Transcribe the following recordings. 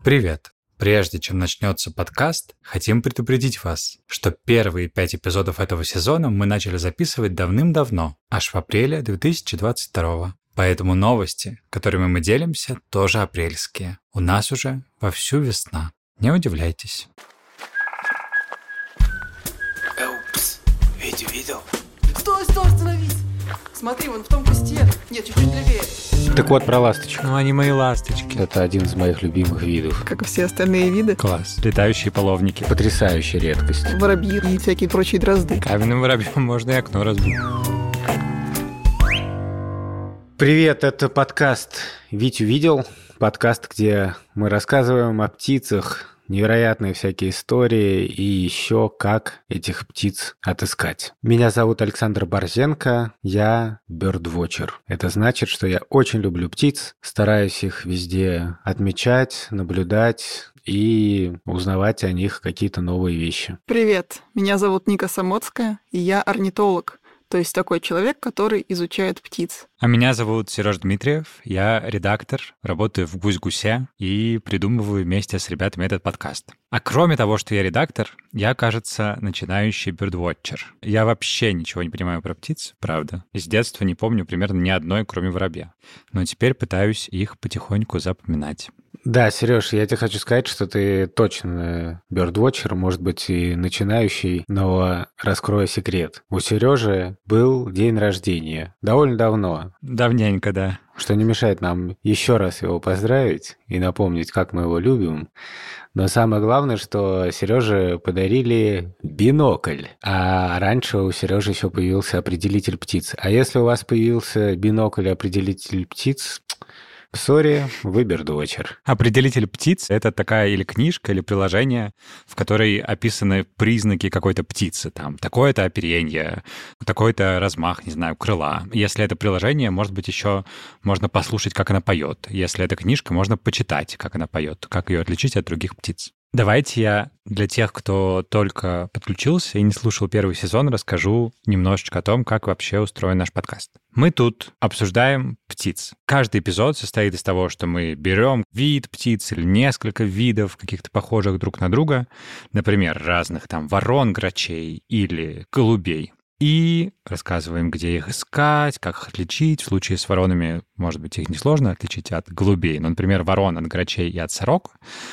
Привет! Прежде чем начнется подкаст, хотим предупредить вас, что первые 5 эпизодов этого сезона мы начали записывать давным-давно, аж в апреле 2022. Поэтому новости, которыми мы делимся, тоже апрельские. У нас уже вовсю весна. Не удивляйтесь. Упс, Витю видел? Стой, остановись! Смотри, вон в том кусте. Нет, чуть-чуть левее. Так вот, про ласточек. Ну, они мои ласточки. Это один из моих любимых видов. Как и все остальные виды. Класс. Летающие половники. Потрясающая редкость. Воробьи и всякие прочие дрозды. Каменным воробьем можно и окно разбить. Привет, это подкаст «Витю видел». Подкаст, где мы рассказываем о птицах, невероятные всякие истории и еще как этих птиц отыскать. Меня зовут Александр Борзенко, я бёрдвотчер. Это значит, что я очень люблю птиц, стараюсь их везде отмечать, наблюдать и узнавать о них какие-то новые вещи. Привет, меня зовут Ника Самоцкая, и я орнитолог. То есть такой человек, который изучает птиц. А меня зовут Серёж Дмитриев, я редактор, работаю в «Гусь-гусе» и придумываю вместе с ребятами этот подкаст. А кроме того, что я редактор, я, кажется, начинающий бёрдвотчер. Я вообще ничего не понимаю про птиц, правда. И с детства не помню примерно ни одной, кроме воробья. Но теперь пытаюсь их потихоньку запоминать. Да, Сереж, я тебе хочу сказать, что ты точно бёрдвотчер, может быть, и начинающий, но раскрою секрет. У Сережи был день рождения довольно давно. Давненько, да. Что не мешает нам еще раз его поздравить и напомнить, как мы его любим. Но самое главное, что Сереже подарили бинокль. А раньше у Сережи еще появился определитель птиц. А если у вас появился бинокль-определитель птиц... Сори, вы бёрдвотчер. Определитель птиц — это такая или книжка, или приложение, в которой описаны признаки какой-то птицы. Там такое-то оперенье, такой-то размах, не знаю, крыла. Если это приложение, может быть, еще можно послушать, как она поет. Если это книжка, можно почитать, как она поет, как ее отличить от других птиц. Давайте я для тех, кто только подключился и не слушал первый сезон, расскажу немножечко о том, как вообще устроен наш подкаст. Мы тут обсуждаем птиц. Каждый эпизод состоит из того, что мы берем вид птиц или несколько видов, каких-то похожих друг на друга, например, разных там ворон, грачей или голубей, и рассказываем, где их искать, как их отличить. В случае с воронами, может быть, их несложно отличить от голубей, но, например, ворон от грачей и от сорок,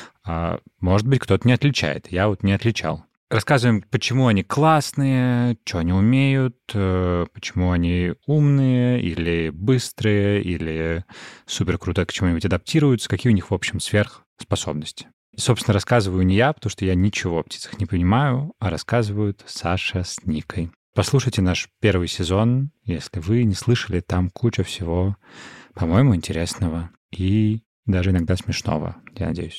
может быть, кто-то не отличает. Я вот не отличал. Рассказываем, почему они классные, что они умеют, почему они умные или быстрые, или супер круто к чему-нибудь адаптируются, какие у них, в общем, сверхспособности. И, собственно, рассказываю не я, потому что я ничего о птицах не понимаю, а рассказывают Саша с Никой. Послушайте наш первый сезон, если вы не слышали, там куча всего, по-моему, интересного и даже иногда смешного, я надеюсь.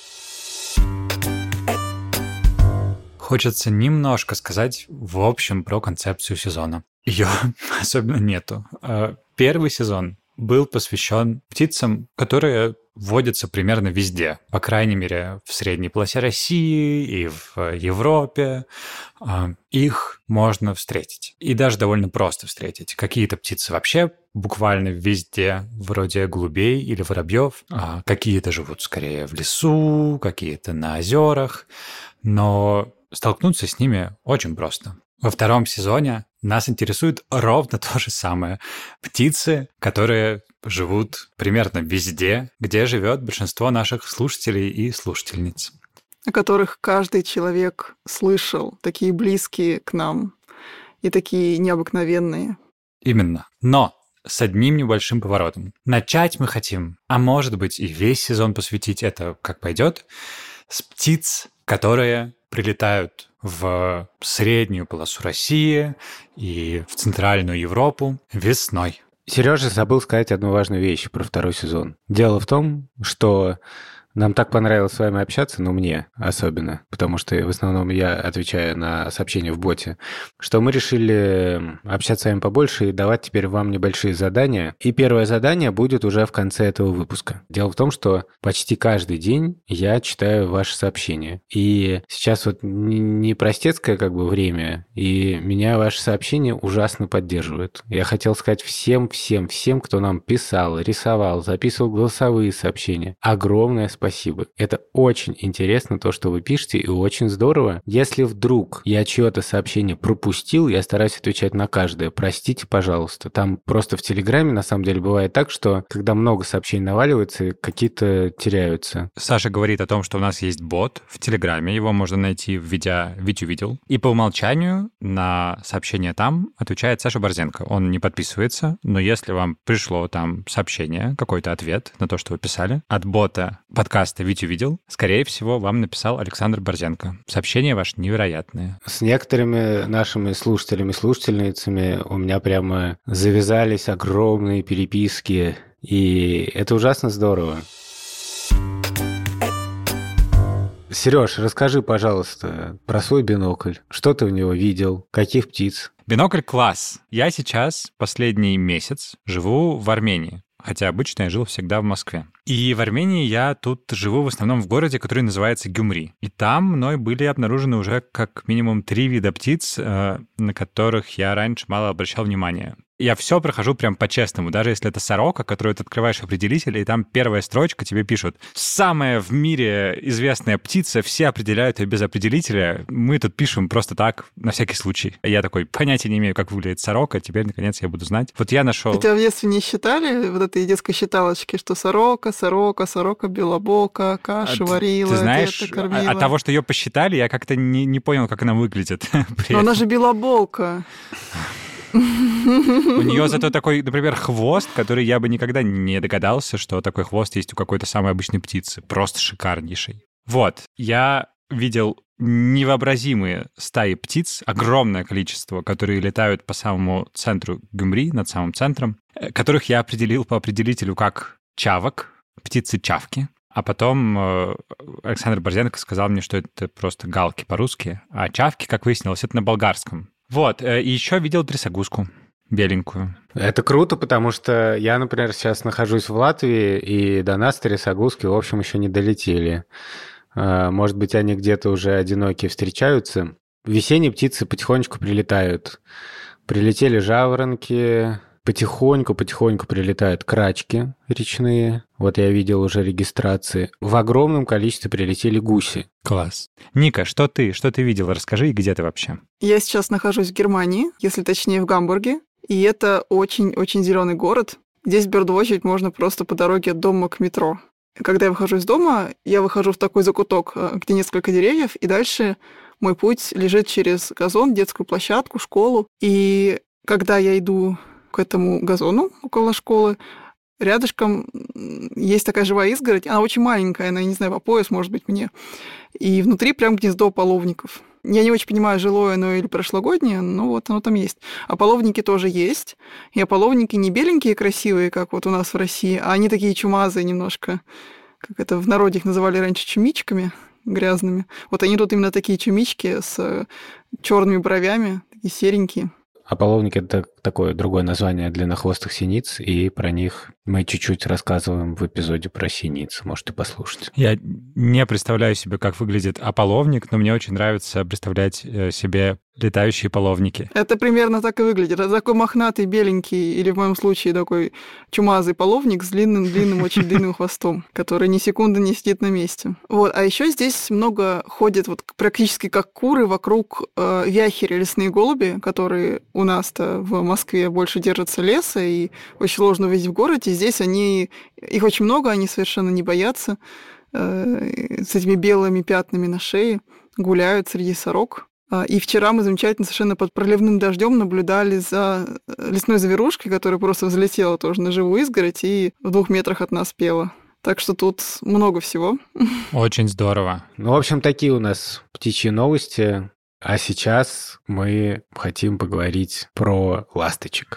Хочется немножко сказать, в общем, про концепцию сезона. Ее особенно нету. Первый сезон был посвящен птицам, которые водятся примерно везде. По крайней мере, в средней полосе России и в Европе. Их можно встретить. И даже довольно просто встретить. Какие-то птицы вообще буквально везде, вроде голубей или воробьев. Какие-то живут скорее в лесу, какие-то на озерах. Но столкнуться с ними очень просто. Во втором сезоне нас интересует ровно то же самое. Птицы, которые живут примерно везде, где живет большинство наших слушателей и слушательниц. О которых каждый человек слышал, такие близкие к нам и такие необыкновенные. Именно. Но с одним небольшим поворотом. Начать мы хотим, а может быть и весь сезон посвятить, это как пойдет, с птиц, которые прилетают в среднюю полосу России и в Центральную Европу весной. Сережа забыл сказать одну важную вещь про второй сезон. Дело в том, что нам так понравилось с вами общаться, ну, мне особенно, потому что в основном я отвечаю на сообщения в боте, что мы решили общаться с вами побольше и давать теперь вам небольшие задания. И первое задание будет уже в конце этого выпуска. Дело в том, что почти каждый день я читаю ваши сообщения. И сейчас вот не простецкое как бы время, и меня ваши сообщения ужасно поддерживают. Я хотел сказать всем, кто нам писал, рисовал, записывал голосовые сообщения. Огромное спасибо спасибо. Это очень интересно, то, что вы пишете, и очень здорово. Если вдруг я чье-то сообщение пропустил, я стараюсь отвечать на каждое. Простите, пожалуйста. Там просто в Телеграме, на самом деле, бывает так, что когда много сообщений наваливается, какие-то теряются. Саша говорит о том, что у нас есть бот в Телеграме, его можно найти, введя «Витю видел». И по умолчанию на сообщение там отвечает Саша Борзенко. Он не подписывается, но если вам пришло там сообщение, какой-то ответ на то, что вы писали, от бота подкаста «Витю видел», скорее всего, вам написал Александр Борзенко. Сообщения ваши невероятные. С некоторыми нашими слушателями, слушательницами у меня прямо завязались огромные переписки, и это ужасно здорово. Сереж, расскажи, пожалуйста, про свой бинокль. Что ты в него видел? Каких птиц? Бинокль класс. Я сейчас последний месяц живу в Армении. Хотя обычно я жил всегда в Москве. И в Армении я тут живу в основном в городе, который называется Гюмри. И там мной были обнаружены уже как минимум 3 вида птиц, на которых я раньше мало обращал внимания. Я все прохожу прям по-честному, даже если это сорока, которую ты открываешь определитель, и там первая строчка тебе пишут: самая в мире известная птица, все определяют ее без определителя, мы тут пишем просто так, на всякий случай. Я такой, понятия не имею, как выглядит сорока, теперь, наконец, я буду знать. Вот я нашел... Тебя в детстве не считали вот этой детской считалочки, что сорока белобока, кашу варила, ты знаешь, деток кормила? От того, что ее посчитали, я как-то не понял, как она выглядит. Но она же белобока. У нее зато такой, например, хвост, который я бы никогда не догадался, что такой хвост есть у какой-то самой обычной птицы. Просто шикарнейший. Вот, я видел невообразимые стаи птиц, огромное количество, которые летают по самому центру Гюмри, над самым центром, которых я определил по определителю как чавок, птицы-чавки. А потом Александр Борзенко сказал мне, что это просто галки по-русски, а чавки, как выяснилось, это на болгарском. Вот, и еще видел трясогузку беленькую. Это круто, потому что я, например, сейчас нахожусь в Латвии, и до нас трясогузки, в общем, еще не долетели. Может быть, они где-то уже одинокие встречаются. Весенние птицы потихонечку прилетают. Прилетели жаворонки, потихоньку прилетают крачки речные. Вот я видел уже регистрации. В огромном количестве прилетели гуси. Класс. Ника, что ты видел? Расскажи, и где ты вообще? Я сейчас нахожусь в Германии, если точнее в Гамбурге, и это очень-очень зеленый город. Здесь бёрдвотчить можно просто по дороге от дома к метро. Когда я выхожу из дома, я выхожу в такой закуток, где несколько деревьев, и дальше мой путь лежит через газон, детскую площадку, школу. И когда я иду к этому газону около школы, рядышком есть такая живая изгородь. Она очень маленькая, она, не знаю, по пояс, может быть, мне. И внутри прям гнездо половников. Я не очень понимаю, жилое оно или прошлогоднее, но вот оно там есть. А половники тоже есть. И половники не беленькие красивые, как вот у нас в России, а они такие чумазые немножко. Как это в народе их называли раньше чумичками грязными. Вот они тут именно такие чумички с черными бровями, такие серенькие. А половник — это такое другое название длиннохвостых синиц, и про них мы чуть-чуть рассказываем в эпизоде про синиц. Можете послушать. Я не представляю себе, как выглядит ополовник, но мне очень нравится представлять себе летающие половники. Это примерно так и выглядит. Это такой мохнатый, беленький, или в моем случае такой чумазый половник с длинным, очень длинным хвостом, который ни секунды не сидит на месте. Вот. А еще здесь много ходят вот практически как куры вокруг вяхери, лесные голуби, которые у нас-то в Москве больше держатся леса, и очень сложно увидеть в городе. Здесь их очень много, они совершенно не боятся, с этими белыми пятнами на шее, гуляют среди сорок. И вчера мы замечательно совершенно под проливным дождем наблюдали за лесной зверушкой, которая просто взлетела тоже на живую изгородь и в 2 метрах от нас пела. Так что тут много всего. Очень здорово. Ну, в общем, такие у нас птичьи новости. А сейчас мы хотим поговорить про ласточек.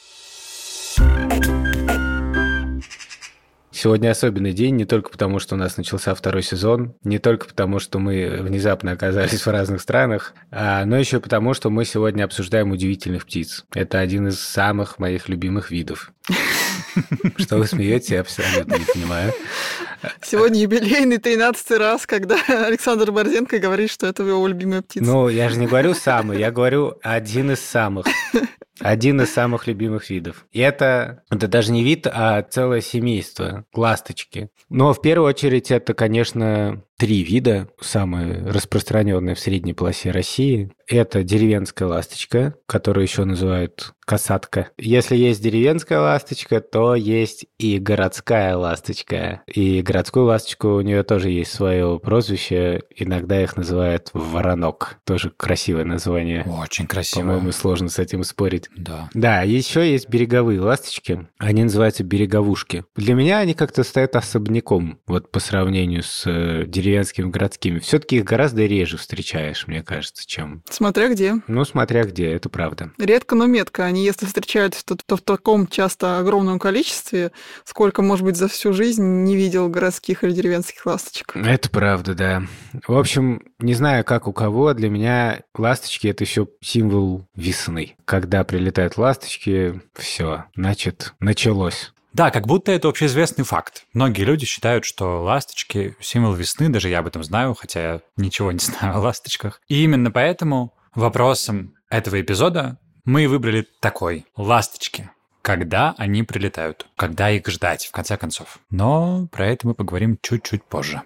Сегодня особенный день не только потому, что у нас начался 2-й сезон, не только потому, что мы внезапно оказались в разных странах, но еще потому, что мы сегодня обсуждаем удивительных птиц. Это один из самых моих любимых видов. Что вы смеетесь, я абсолютно не понимаю. Сегодня юбилейный 13-й раз, когда Александр Борзенко говорит, что это его любимая птица. Ну, я же не говорю самый, я говорю один из самых. Один из самых любимых видов. И это даже не вид, а целое семейство ласточки. Но в первую очередь это, конечно, 3 вида, самые распространенные в средней полосе России. Это деревенская ласточка, которую еще называют касатка. Если есть деревенская ласточка, то есть и городская ласточка. И городскую ласточку у нее тоже есть свое прозвище. Иногда их называют воронок. Тоже красивое название. Очень красиво. По-моему, сложно с этим спорить. Да. Да, еще есть береговые ласточки. Они называются береговушки. Для меня они как-то стоят особняком, вот по сравнению с деревенскими, городскими. Все-таки их гораздо реже встречаешь, мне кажется, чем... Смотря где. Ну, смотря где, это правда. Редко, но метко. Они, если встречаются, то в таком часто огромном количестве, сколько, может быть, за всю жизнь не видел городских или деревенских ласточек. Это правда, да. В общем, не знаю, как у кого, для меня ласточки — это еще символ весны. Когда прилетают ласточки, все, значит, началось. Да, как будто это общеизвестный факт. Многие люди считают, что ласточки — символ весны, даже я об этом знаю, хотя я ничего не знаю о ласточках. И именно поэтому вопросом этого эпизода мы выбрали такой. Ласточки. Когда они прилетают? Когда их ждать, в конце концов? Но про это мы поговорим чуть-чуть позже.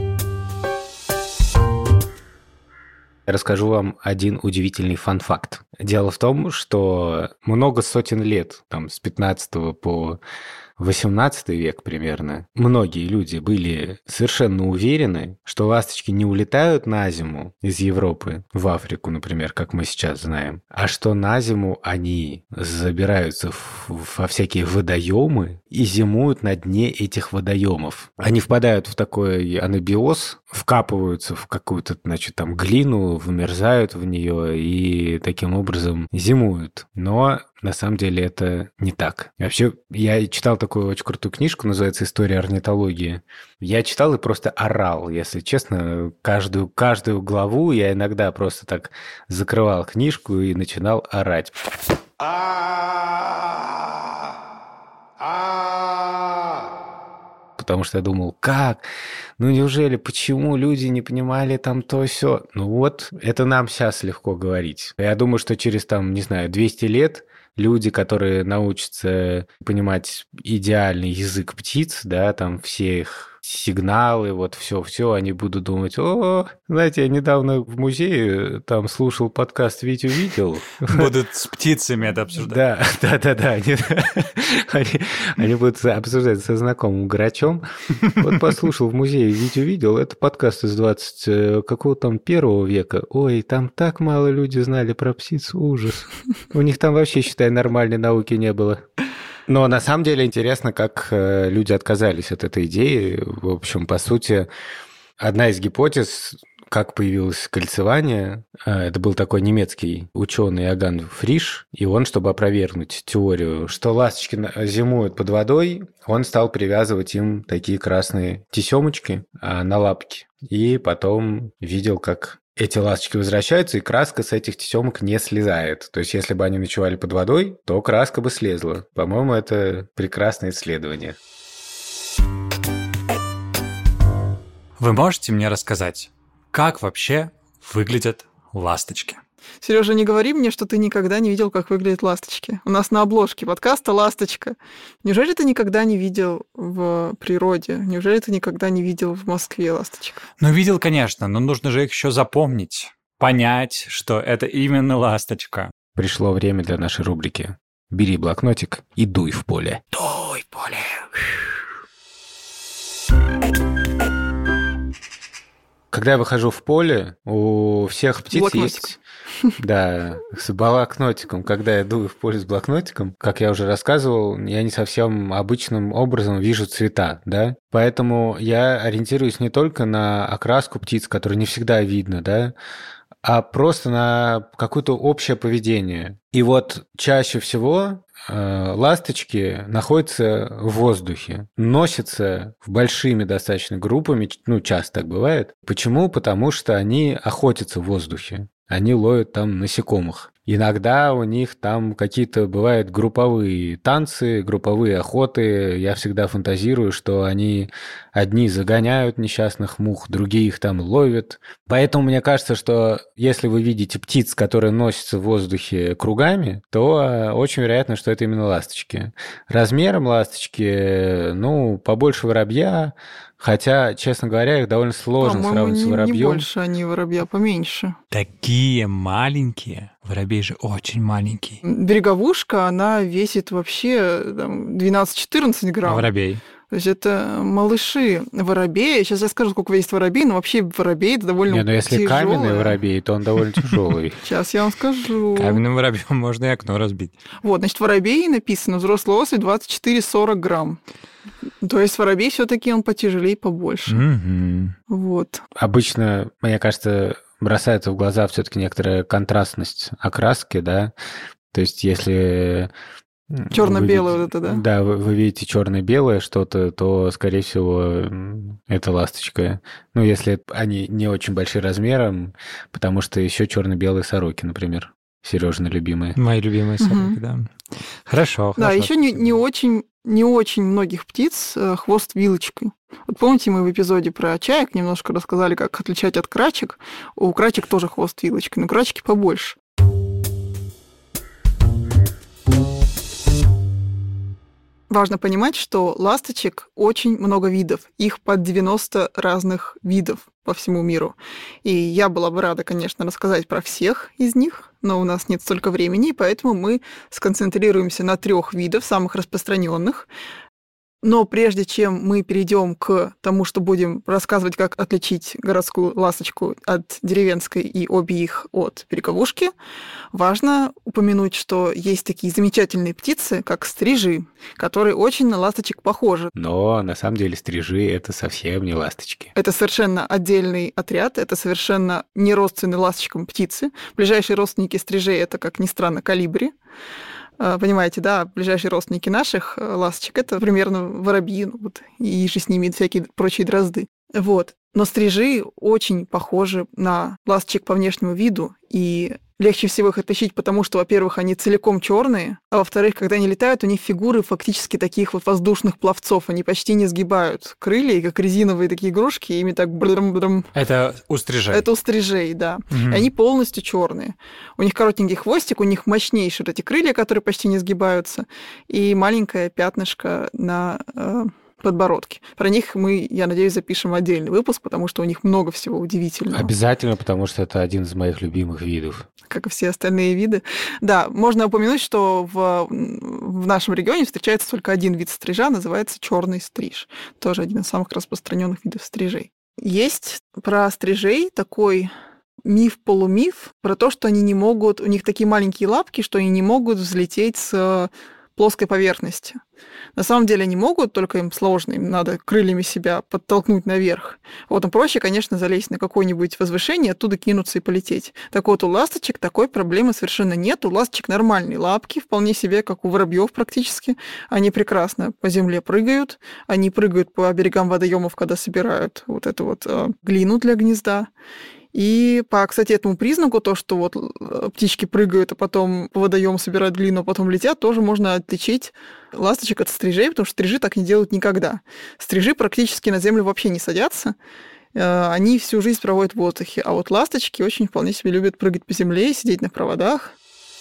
Расскажу вам один удивительный фан-факт. Дело в том, что много сотен лет, там, с 15 по 18 век примерно, многие люди были совершенно уверены, что ласточки не улетают на зиму из Европы в Африку, например, как мы сейчас знаем, а что на зиму они забираются во всякие водоемы и зимуют на дне этих водоемов. Они впадают в такой анабиоз, вкапываются в какую-то, значит, там глину, вымерзают в нее и таким образом зимуют. Но на самом деле это не так. Вообще, я читал такую очень крутую книжку, называется «История орнитологии». Я читал и просто орал, если честно. Каждую главу я иногда просто так закрывал книжку и начинал орать. Потому что я думал, как? Ну неужели, почему люди не понимали там то сё? Ну вот, это нам сейчас легко говорить. Я думаю, что через, там, не знаю, 200 лет люди, которые научатся понимать идеальный язык птиц, да, там все их сигналы, вот все, они будут думать, знаете, я недавно в музее там слушал подкаст «Витю видел». Будут с птицами это обсуждать. Да. Они будут обсуждать со знакомым грачом. Вот послушал в музее «Витю видел», это подкаст из 21 века. Ой, там так мало люди знали про птиц, ужас. У них там вообще, считай, нормальной науки не было. Но на самом деле интересно, как люди отказались от этой идеи. В общем, по сути, одна из гипотез, как появилось кольцевание, это был такой немецкий ученый Иоганн Фриш, и он, чтобы опровергнуть теорию, что ласточки зимуют под водой, он стал привязывать им такие красные тесемочки на лапки. И потом видел, как эти ласточки возвращаются, и краска с этих тесемок не слезает. То есть, если бы они ночевали под водой, то краска бы слезла. По-моему, это прекрасное исследование. Вы можете мне рассказать, как вообще выглядят ласточки? Сережа, не говори мне, что ты никогда не видел, как выглядят ласточки. У нас на обложке подкаста «Ласточка». Неужели ты никогда не видел в природе? Неужели ты никогда не видел в Москве ласточек? Ну, видел, конечно, но нужно же их еще запомнить, понять, что это именно ласточка. Пришло время для нашей рубрики. Бери блокнотик и дуй в поле. Дуй в поле. Когда я выхожу в поле, у всех птиц Блокнотик. есть... Да, с блокнотиком. Когда я дую в поле с блокнотиком, как я уже рассказывал, я не совсем обычным образом вижу цвета, да? Поэтому я ориентируюсь не только на окраску птиц, которую не всегда видно, да, а просто на какое-то общее поведение. И вот чаще всего ласточки находятся в воздухе, носятся большими достаточно группами, ну, часто так бывает. Почему? Потому что они охотятся в воздухе. Они ловят там насекомых. Иногда у них там какие-то бывают групповые танцы, групповые охоты. Я всегда фантазирую, что они одни загоняют несчастных мух, другие их там ловят. Поэтому мне кажется, что если вы видите птиц, которые носятся в воздухе кругами, то очень вероятно, что это именно ласточки. Размером ласточки, побольше воробья, хотя, честно говоря, их довольно сложно сравнивать с воробьем. Не больше они воробья, поменьше. Такие маленькие. Воробей же очень маленький. Береговушка, она весит вообще 12-14 грамм. А воробей? То есть это малыши воробея. Сейчас я скажу, сколько весит воробей, но вообще воробей это довольно тяжелый. Если каменный воробей, то он довольно тяжелый. Сейчас я вам скажу. Каменным воробьем можно и окно разбить. Вот, значит, воробей написано взрослый особь 24-40 грамм. То есть воробей все-таки он потяжелее, побольше. Вот. Обычно, мне кажется, бросается в глаза все-таки некоторая контрастность окраски, да. То есть если черно-белое вот это, да? Да, вы видите черно-белое что-то, то, скорее всего, это ласточка. Если они не очень большие размером, потому что еще черно-белые сороки, например. Сережины любимые. Мои любимые сороки, да. Хорошо. Да, еще не очень многих птиц хвост вилочкой. Вот помните, мы в эпизоде про чаек немножко рассказали, как отличать от крачек. У крачек тоже хвост вилочкой, но крачки побольше. Важно понимать, что ласточек очень много видов. Их под 90 разных видов по всему миру. И я была бы рада, конечно, рассказать про всех из них, но у нас нет столько времени, поэтому мы сконцентрируемся на 3 видах, самых распространенных. Но прежде чем мы перейдем к тому, что будем рассказывать, как отличить городскую ласточку от деревенской и обе их от береговушки, важно упомянуть, что есть такие замечательные птицы, как стрижи, которые очень на ласточек похожи. Но на самом деле стрижи — это совсем не ласточки. Это совершенно отдельный отряд, это совершенно не родственные ласточкам птицы. Ближайшие родственники стрижей — это, как ни странно, колибри. Понимаете, да, ближайшие родственники наших ласточек — это примерно воробьи, и же с ними всякие прочие дрозды. Вот. Но стрижи очень похожи на ласточек по внешнему виду, и легче всего их отличить, потому что, во-первых, они целиком черные, а во-вторых, когда они летают, у них фигуры фактически таких воздушных пловцов, они почти не сгибают крылья, и как резиновые такие игрушки, ими так брам-брам. Это у стрижей? Это у стрижей, да. И они полностью черные. У них коротенький хвостик, у них мощнейшие эти крылья, которые почти не сгибаются, и маленькое пятнышко на подбородки. Про них мы, я надеюсь, запишем отдельный выпуск, потому что у них много всего удивительного. Обязательно, потому что это один из моих любимых видов. Как и все остальные виды. Да, можно упомянуть, что в нашем регионе встречается только один вид стрижа, называется черный стриж. Тоже один из самых распространенных видов стрижей. Есть про стрижей такой миф-полумиф про то, что они не могут, у них такие маленькие лапки, что они не могут взлететь с плоской поверхности. На самом деле они могут, только им сложно, им надо крыльями себя подтолкнуть наверх. Вот, но проще, конечно, залезть на какое-нибудь возвышение, оттуда кинуться и полететь. Так вот, у ласточек такой проблемы совершенно нет. У ласточек нормальные лапки, вполне себе, как у воробьев практически. Они прекрасно по земле прыгают, они прыгают по берегам водоемов, когда собирают вот эту вот глину для гнезда. И по, кстати, этому признаку, то, что вот птички прыгают, а потом по водоему собирают глину, а потом летят, тоже можно отличить ласточек от стрижей, потому что стрижи так не делают никогда. Стрижи практически на землю вообще не садятся, они всю жизнь проводят в воздухе, а вот ласточки очень вполне себе любят прыгать по земле, сидеть на проводах.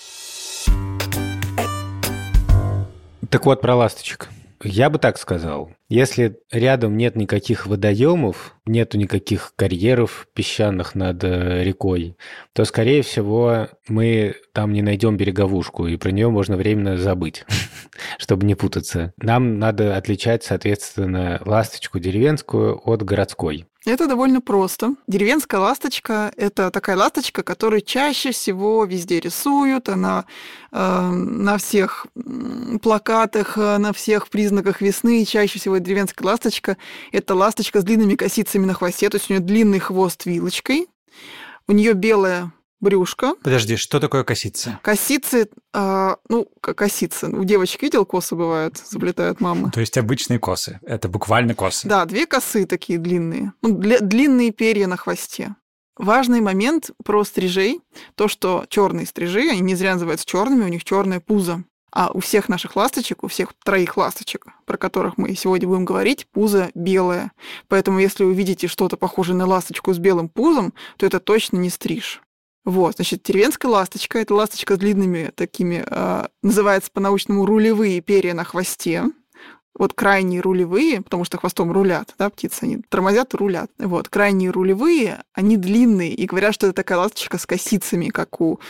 Так вот, про ласточек. Я бы так сказал. Если рядом нет никаких водоемов, нету никаких карьеров песчаных над рекой, то, скорее всего, мы там не найдем береговушку, и про нее можно временно забыть, чтобы не путаться. Нам надо отличать, соответственно, ласточку деревенскую от городской. Это довольно просто. Деревенская ласточка – это такая ласточка, которую чаще всего везде рисуют. Она на всех плакатах, на всех признаках весны. Чаще всего деревенская ласточка – это ласточка с длинными косицами на хвосте. То есть у нее длинный хвост вилочкой. У нее белая брюшко. Подожди, что такое косицы? Косицы, косицы. У девочек, видел, косы бывают, заплетают мамы. То есть обычные косы. Это буквально косы. Да, 2 косы такие длинные. Длинные перья на хвосте. Важный момент про стрижей, то, что черные стрижи, они не зря называются черными, у них черное пузо. А у всех наших ласточек, у всех 3 ласточек, про которых мы сегодня будем говорить, пузо белое. Поэтому если вы видите что-то похожее на ласточку с белым пузом, то это точно не стриж. Вот, значит, деревенская ласточка – это ласточка с длинными такими, называется по-научному рулевые перья на хвосте. Вот крайние рулевые, потому что хвостом рулят, да, птицы, они тормозят и рулят. Вот, крайние рулевые, они длинные, и говорят, что это такая ласточка с косицами, как у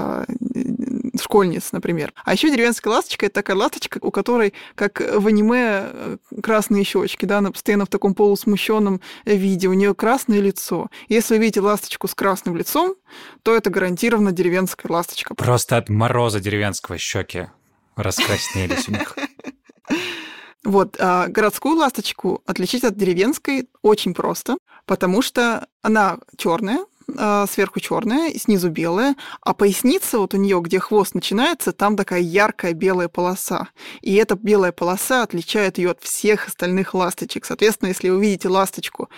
школьниц, например. А еще деревенская ласточка – это такая ласточка, у которой, как в аниме, красные щечки, да, она постоянно в таком полусмущенном виде, у нее красное лицо. Если вы видите ласточку с красным лицом, то это гарантированно деревенская ласточка. Просто от мороза деревенского щеки раскраснелись у них. Вот, а городскую ласточку отличить от деревенской очень просто, потому что она черная, сверху черная, снизу белая, а поясница вот у нее, где хвост начинается, там такая яркая белая полоса. И эта белая полоса отличает ее от всех остальных ласточек. Соответственно, если вы видите ласточку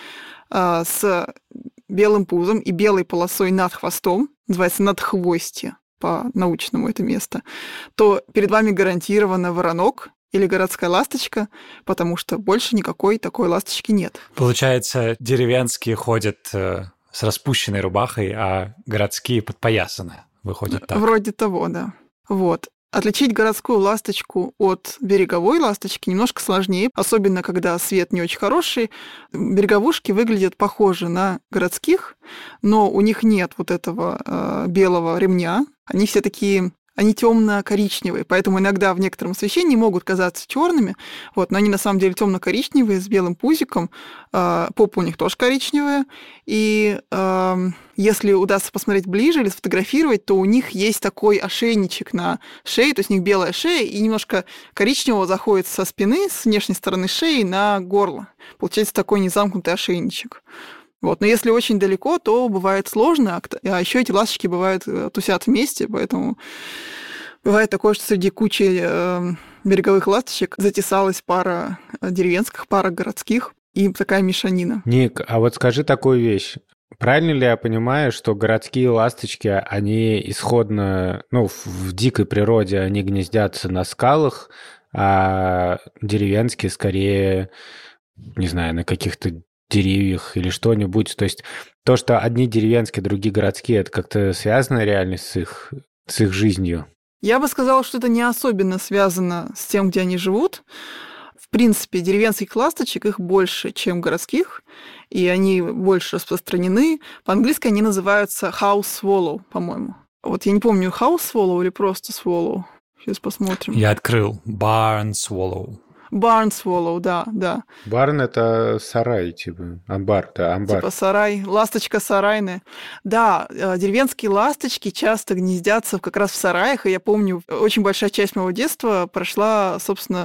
с белым пузом и белой полосой над хвостом, называется надхвостье по-научному это место, то перед вами гарантированно воронок или городская ласточка, потому что больше никакой такой ласточки нет. Получается, деревенские ходят с распущенной рубахой, а городские подпоясаны. Выходит так. Вроде того, да. Вот. Отличить городскую ласточку от береговой ласточки немножко сложнее, особенно когда свет не очень хороший. Береговушки выглядят похожи на городских, но у них нет вот этого белого ремня. Они все такие... Они темно-коричневые, поэтому иногда в некотором освещении могут казаться черными, вот, но они на самом деле темно-коричневые с белым пузиком, попа у них тоже коричневая, и если удастся посмотреть ближе или сфотографировать, то у них есть такой ошейничек на шее, то есть у них белая шея, и немножко коричневого заходит со спины, с внешней стороны шеи на горло. Получается такой незамкнутый ошейничек. Вот. Но если очень далеко, то бывает сложно, а еще эти ласточки бывают тусят вместе, поэтому бывает такое, что среди кучи береговых ласточек затесалась пара деревенских, пара городских, и такая мешанина. Ник, а вот скажи такую вещь. Правильно ли я понимаю, что городские ласточки, они исходно, в дикой природе они гнездятся на скалах, а деревенские скорее, не знаю, на каких-то деревьях или что-нибудь. То есть то, что одни деревенские, другие городские, это как-то связано реально с их жизнью? Я бы сказала, что это не особенно связано с тем, где они живут. В принципе, деревенских ласточек их больше, чем городских, и они больше распространены. По-английски они называются house swallow, по-моему. Вот я не помню, house swallow или просто swallow. Сейчас посмотрим. Я открыл. Barn swallow. Barn swallow, да. Барн — это сарай, типа. Амбар. Типа сарай, ласточка сарайная. Да, деревенские ласточки часто гнездятся как раз в сараях, и я помню, очень большая часть моего детства прошла, собственно,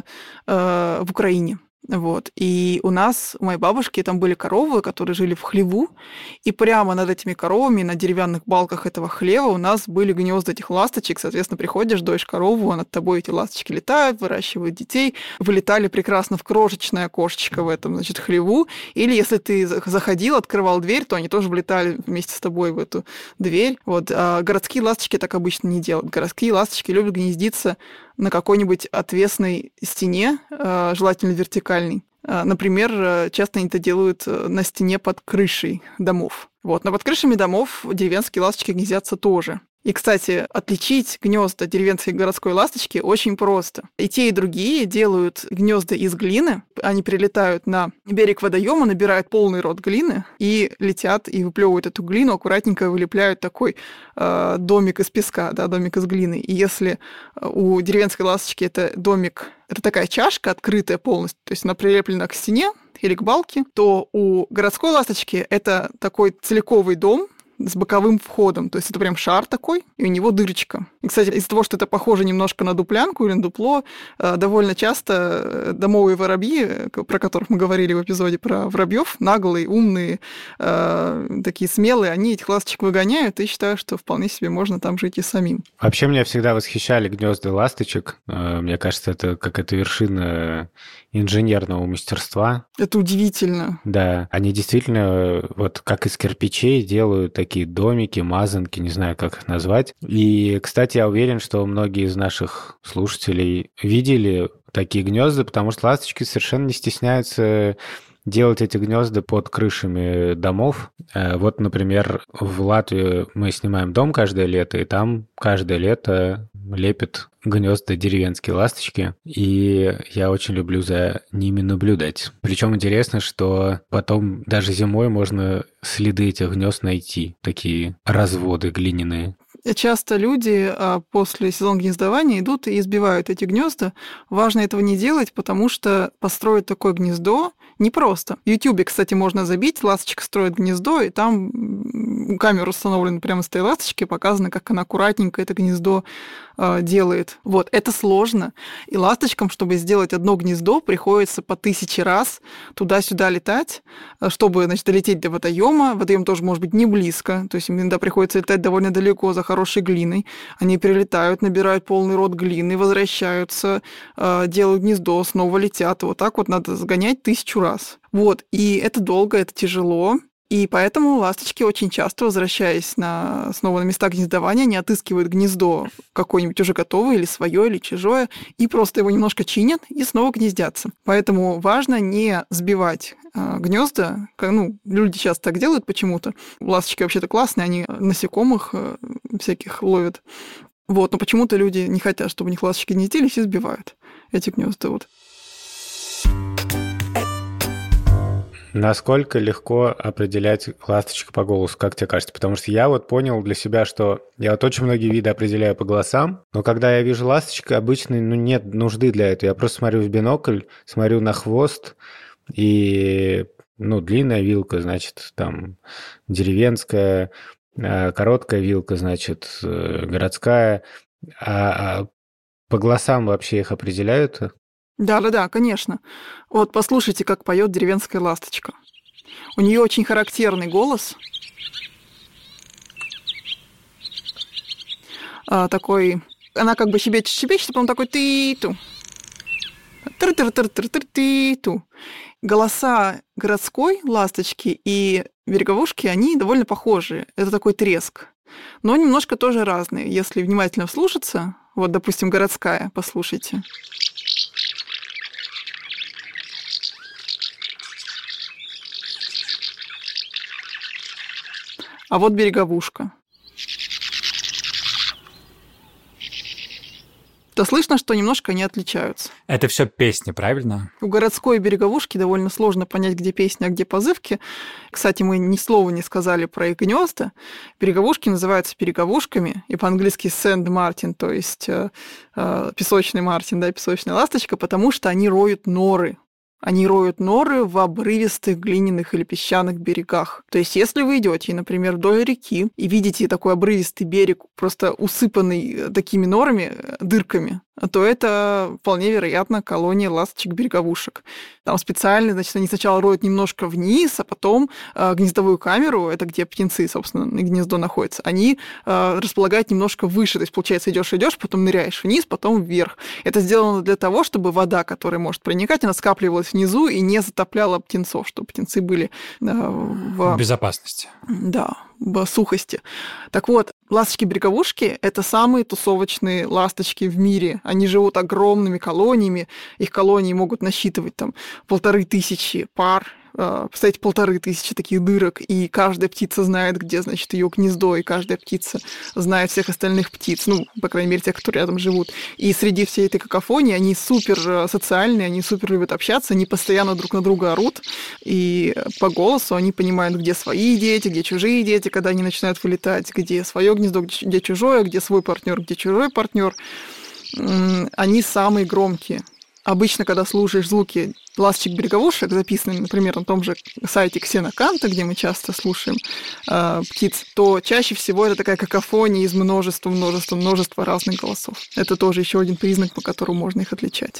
в Украине. Вот. И у моей бабушки, там были коровы, которые жили в хлеву, и прямо над этими коровами, на деревянных балках этого хлева у нас были гнезда этих ласточек. Соответственно, приходишь, доишь корову, а над тобой эти ласточки летают, выращивают детей. Вылетали прекрасно в крошечное окошечко в этом, хлеву. Или если ты заходил, открывал дверь, то они тоже влетали вместе с тобой в эту дверь. Вот. А городские ласточки так обычно не делают. Городские ласточки любят гнездиться на какой-нибудь отвесной стене, желательно вертикальной. Например, часто они это делают на стене под крышей домов. Вот. Но под крышами домов деревенские ласточки гнездятся тоже. И, кстати, отличить гнезда деревенской и городской ласточки очень просто. И те, и другие делают гнезда из глины. Они прилетают на берег водоема, набирают полный рот глины и летят и выплевывают эту глину, аккуратненько вылепляют такой домик из песка, да, домик из глины. И если у деревенской ласточки это домик, это такая чашка открытая полностью, то есть она прилеплена к стене или к балке, то у городской ласточки это такой целиковый дом, с боковым входом. То есть это прям шар такой, и у него дырочка. И, кстати, из-за того, что это похоже немножко на дуплянку или на дупло, довольно часто домовые воробьи, про которых мы говорили в эпизоде про воробьев, наглые, умные, такие смелые, они этих ласточек выгоняют, и считаю, что вполне себе можно там жить и самим. Вообще меня всегда восхищали гнезда ласточек. Мне кажется, это какая-то вершина инженерного мастерства. Это удивительно. Да, они действительно вот как из кирпичей делают такие домики, мазанки, не знаю, как их назвать. И, кстати, я уверен, что многие из наших слушателей видели такие гнезда, потому что ласточки совершенно не стесняются делать эти гнезда под крышами домов. Вот, например, в Латвии мы снимаем дом каждое лето, и там каждое лето лепят гнезда деревенские ласточки, и я очень люблю за ними наблюдать. Причем интересно, что потом даже зимой можно следы этих гнезд найти, такие разводы глиняные. Часто люди после сезона гнездования идут и избивают эти гнезда. Важно этого не делать, потому что построить такое гнездо непросто. В Ютубе, кстати, можно забить «Ласточка строит гнездо», и там камера установлена прямо с этой ласточки, показано, как она аккуратненько это гнездо делает. Вот, это сложно. И ласточкам, чтобы сделать одно гнездо, приходится по 1000 раз туда-сюда летать, чтобы, значит, долететь до водоема. Водоем тоже может быть не близко, то есть им иногда приходится летать довольно далеко за хорошей глиной. Они прилетают, набирают полный рот глины, возвращаются, делают гнездо, снова летят. И вот так вот надо сгонять 1000 раз. Вот, и это долго, это тяжело. И поэтому ласточки очень часто, возвращаясь снова на места гнездования, они отыскивают гнездо какое-нибудь уже готовое, или свое, или чужое, и просто его немножко чинят и снова гнездятся. Поэтому важно не сбивать гнезда. Люди часто так делают почему-то. Ласточки вообще-то классные, они насекомых всяких ловят. Вот, но почему-то люди не хотят, чтобы у них ласточки гнездились, и сбивают эти гнезда. Вот. Насколько легко определять ласточку по голосу, как тебе кажется? Потому что я вот понял для себя, что я вот очень многие виды определяю по голосам, но когда я вижу ласточку, обычно нет нужды для этого. Я просто смотрю в бинокль, смотрю на хвост, и длинная вилка, значит, там деревенская, короткая вилка, значит, городская. А по голосам вообще их определяют? Да, конечно. Вот послушайте, как поет деревенская ласточка. У нее очень характерный голос. Такой, она как бы щебечет, а потом такой ты-ту. Тыр-тыр-тыр-тыр-тыр-ты-ту. Голоса городской ласточки и береговушки, они довольно похожи. Это такой треск. Но немножко тоже разные. Если внимательно вслушаться, вот, допустим, городская, послушайте. А вот береговушка. То слышно, что немножко они отличаются. Это все песни, правильно? У городской береговушки довольно сложно понять, где песня, а где позывки. Кстати, мы ни слова не сказали про их гнезда. Береговушки называются переговушками, и по-английски sand martin, то есть песочный мартин, да, песочная ласточка, потому что они роют норы. Они роют норы в обрывистых глиняных или песчаных берегах. То есть, если вы идете, например, вдоль реки и видите такой обрывистый берег, просто усыпанный такими норами, дырками, то это вполне вероятно колония ласточек-береговушек. Там специально, значит, они сначала роют немножко вниз, а потом гнездовую камеру, это где птенцы, собственно, на гнездо находятся, они располагают немножко выше. То есть, получается, идешь, потом ныряешь вниз, потом вверх. Это сделано для того, чтобы вода, которая может проникать, она скапливалась внизу и не затопляла птенцов, чтобы птенцы были в безопасности. Да, в сухости. Так вот, ласточки-береговушки – это самые тусовочные ласточки в мире. Они живут огромными колониями. Их колонии могут насчитывать там 1500 пар. Представляете, 1500 таких дырок, и каждая птица знает, где, значит, ее гнездо, и каждая птица знает всех остальных птиц, по крайней мере, тех, кто рядом живут. И среди всей этой какофонии они супер социальные, они супер любят общаться, они постоянно друг на друга орут, и по голосу они понимают, где свои дети, где чужие дети, когда они начинают вылетать, где свое гнездо, где чужое, где свой партнер, где чужой партнер. Они самые громкие. Обычно, когда слушаешь звуки ласточек-береговушек, записанных, например, на том же сайте Ксеноканта, где мы часто слушаем птиц, то чаще всего это такая какофония из множества разных голосов. Это тоже еще один признак, по которому можно их отличать.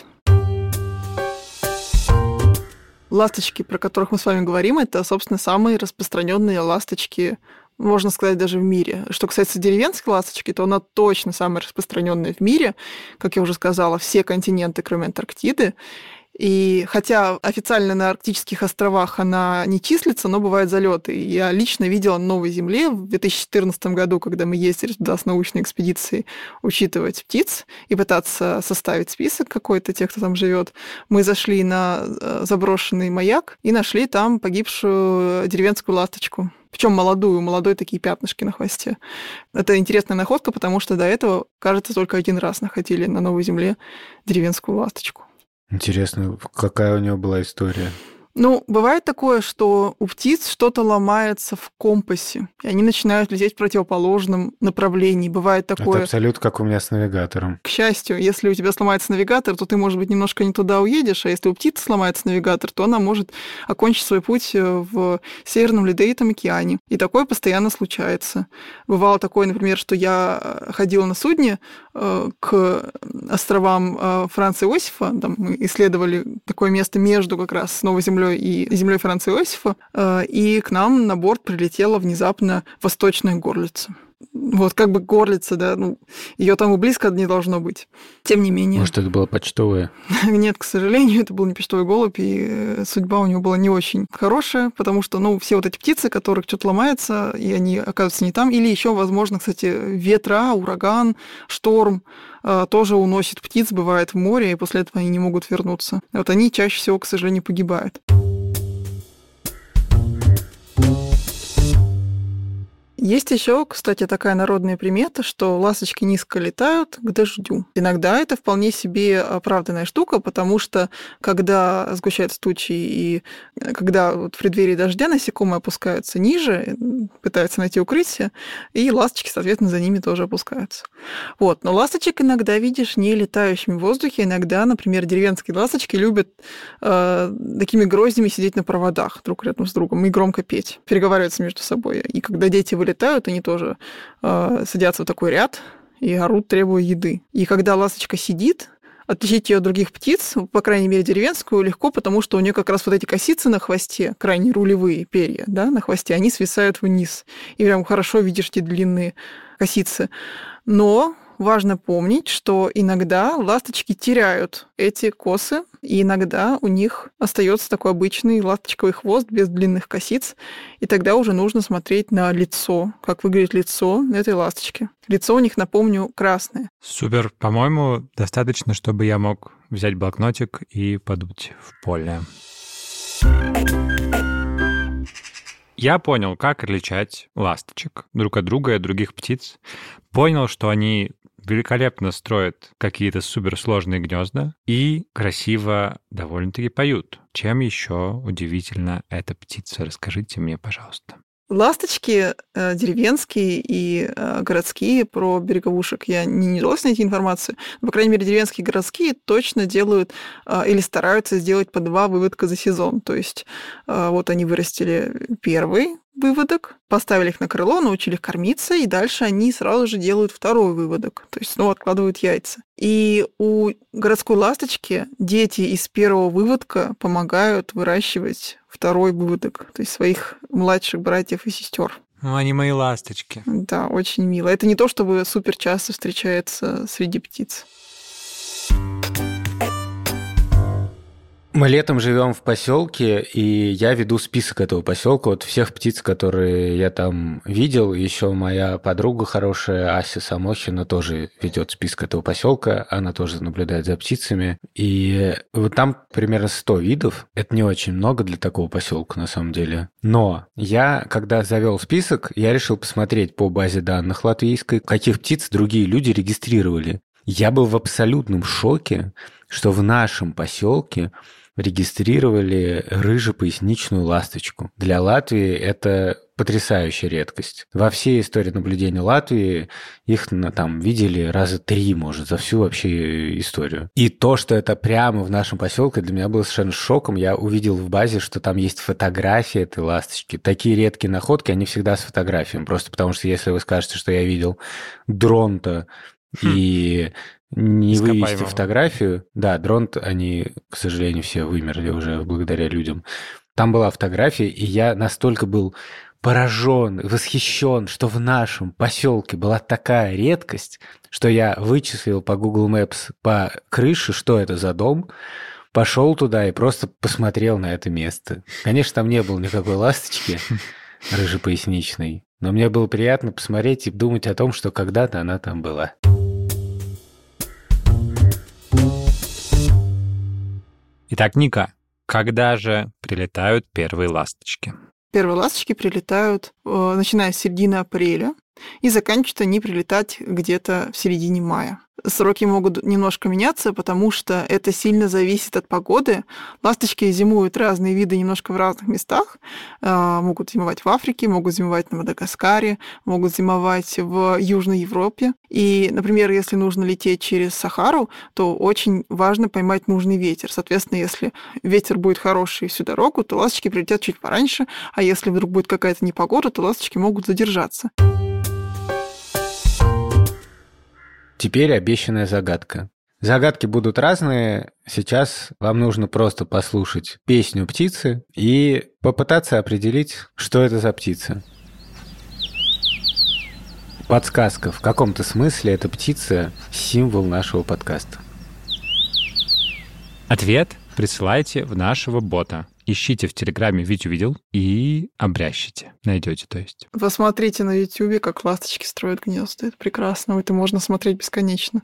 Ласточки, про которых мы с вами говорим, это, собственно, самые распространенные ласточки, можно сказать, даже в мире. Что касается деревенской ласточки, то она точно самая распространенная в мире. Как я уже сказала, все континенты, кроме Антарктиды. И хотя официально на арктических островах она не числится, но бывают залеты. Я лично видела на Новой Земле в 2014 году, когда мы ездили туда с научной экспедицией учитывать птиц и пытаться составить список какой-то тех, кто там живет. Мы зашли на заброшенный маяк и нашли там погибшую деревенскую ласточку. Причем молодой такие пятнышки на хвосте. Это интересная находка, потому что до этого, кажется, только один раз находили на Новой Земле деревенскую ласточку. Интересно, какая у него была история? Ну, бывает такое, что у птиц что-то ломается в компасе, и они начинают лететь в противоположном направлении. Бывает такое... Это абсолютно как у меня с навигатором. К счастью, если у тебя сломается навигатор, то ты, может быть, немножко не туда уедешь, а если у птицы сломается навигатор, то она может окончить свой путь в Северном Ледовитом океане. И такое постоянно случается. Бывало такое, например, что я ходила на судне к островам Франца Иосифа, там мы исследовали такое место между как раз Новой Землей и землей Франца Иосифа, и к нам на борт прилетела внезапно восточная горлица. Вот как бы горлица, да, ее там и близко не должно быть. Тем не менее... Может, это было почтовое? Нет, к сожалению, это был не почтовый голубь, и судьба у него была не очень хорошая, потому что, все вот эти птицы, которых что-то ломается, и они оказываются не там, или еще, возможно, кстати, ветра, ураган, шторм, тоже уносит птиц, бывает в море, и после этого они не могут вернуться. Вот они чаще всего, к сожалению, погибают. Есть еще, кстати, такая народная примета, что ласточки низко летают к дождю. Иногда это вполне себе оправданная штука, потому что когда сгущаются тучи и когда в преддверии дождя насекомые опускаются ниже, пытаются найти укрытие, и ласточки, соответственно, за ними тоже опускаются. Вот. Но ласточек иногда видишь не летающими в воздухе. Иногда, например, деревенские ласточки любят такими гроздями сидеть на проводах друг рядом с другом и громко петь, переговариваться между собой. И когда дети вылетают, они тоже садятся в такой ряд и орут, требуя еды. И когда ласточка сидит, отличить ее от других птиц, по крайней мере, деревенскую, легко, потому что у нее как раз вот эти косицы на хвосте, крайне рулевые перья, да, на хвосте, они свисают вниз. И прям хорошо видишь эти длинные косицы. Но важно помнить, что иногда ласточки теряют эти косы, и иногда у них остается такой обычный ласточковый хвост без длинных косиц, и тогда уже нужно смотреть на лицо, как выглядит лицо этой ласточки. Лицо у них, напомню, красное. Супер. По-моему, достаточно, чтобы я мог взять блокнотик и подуть в поле. Я понял, как отличать ласточек друг от друга и от других птиц. Понял, что они великолепно строят какие-то суперсложные гнезда и красиво довольно-таки поют. Чем еще удивительно эта птица? Расскажите мне, пожалуйста. Ласточки деревенские и городские, про береговушек я не удалось найти информацию. Но, по крайней мере, деревенские и городские точно делают или стараются сделать по 2 выводка за сезон. То есть вот они вырастили первый выводок, поставили их на крыло, научили их кормиться, и дальше они сразу же делают второй выводок, то есть снова откладывают яйца. И у городской ласточки дети из первого выводка помогают выращивать второй выводок, то есть своих младших братьев и сестер. Ну, они мои ласточки. Да, очень мило. Это не то, чтобы супер часто встречается среди птиц. Мы летом живем в поселке, и я веду список этого поселка. Вот всех птиц, которые я там видел. Еще моя подруга хорошая, Ася Самохина, тоже ведет список этого поселка. Она тоже наблюдает за птицами. И вот там примерно 100 видов. Это не очень много для такого поселка, на самом деле. Но я, когда завел список, я решил посмотреть по базе данных латвийской, каких птиц другие люди регистрировали. Я был в абсолютном шоке, что в нашем поселке регистрировали рыжепоясничную ласточку. Для Латвии это потрясающая редкость. Во всей истории наблюдения Латвии их там видели раза 3, может, за всю вообще историю. И то, что это прямо в нашем поселке, для меня было совершенно шоком. Я увидел в базе, что там есть фотографии этой ласточки. Такие редкие находки, они всегда с фотографиями. Просто потому что если вы скажете, что я видел дрон-то и не вывести фотографию... Да, дрон-то, они, к сожалению, все вымерли уже благодаря людям. Там была фотография, и я настолько был поражен, восхищен, что в нашем поселке была такая редкость, что я вычислил по Google Maps по крыше, что это за дом, пошел туда и просто посмотрел на это место. Конечно, там не было никакой ласточки рыжепоясничной, но мне было приятно посмотреть и думать о том, что когда-то она там была. Итак, Ника, когда же прилетают первые ласточки? Первые ласточки прилетают, начиная с середины апреля, и заканчивают они прилетать где-то в середине мая. Сроки могут немножко меняться, потому что это сильно зависит от погоды. Ласточки зимуют разные виды немножко в разных местах. Могут зимовать в Африке, могут зимовать на Мадагаскаре, могут зимовать в Южной Европе. И, например, если нужно лететь через Сахару, то очень важно поймать нужный ветер. Соответственно, если ветер будет хороший всю дорогу, то ласточки прилетят чуть пораньше, а если вдруг будет какая-то непогода, то ласточки могут задержаться. Теперь обещанная загадка. Загадки будут разные. Сейчас вам нужно просто послушать песню птицы и попытаться определить, что это за птица. Подсказка. В каком-то смысле эта птица – символ нашего подкаста. Ответ присылайте в нашего бота. Ищите в Телеграме «Витю видел» и обрящите. Найдете, то есть. Посмотрите на Ютубе, как ласточки строят гнезда. Это прекрасно. Это можно смотреть бесконечно.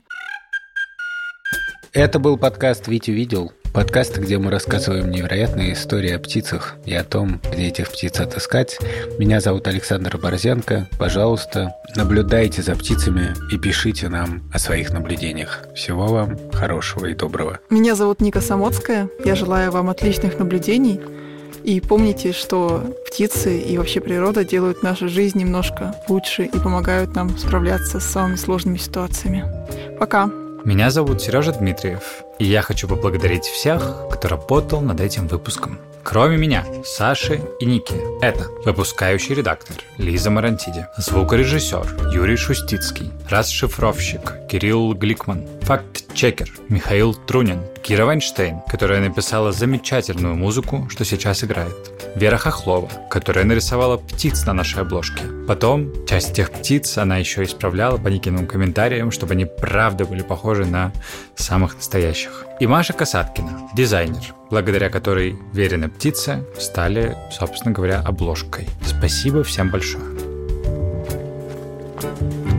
Это был подкаст «Витю видел». Подкаст, где мы рассказываем невероятные истории о птицах и о том, где этих птиц отыскать. Меня зовут Александр Борзенко. Пожалуйста, наблюдайте за птицами и пишите нам о своих наблюдениях. Всего вам хорошего и доброго. Меня зовут Ника Самоцкая. Я желаю вам отличных наблюдений. И помните, что птицы и вообще природа делают нашу жизнь немножко лучше и помогают нам справляться с самыми сложными ситуациями. Пока! Меня зовут Сережа Дмитриев, и я хочу поблагодарить всех, кто работал над этим выпуском. Кроме меня, Саши и Ники, это выпускающий редактор Лиза Марантиди, звукорежиссер Юрий Шустицкий, расшифровщик Кирилл Гликман, факт-чекер Михаил Трунин, Кира Вайнштейн, которая написала замечательную музыку, что сейчас играет, Вера Хохлова, которая нарисовала птиц на нашей обложке. Потом часть этих птиц она еще исправляла по Никиным комментариям, чтобы они правда были похожи на самых настоящих. И Маша Касаткина, дизайнер, благодаря которой Верины птицы стали, собственно говоря, обложкой. Спасибо всем большое.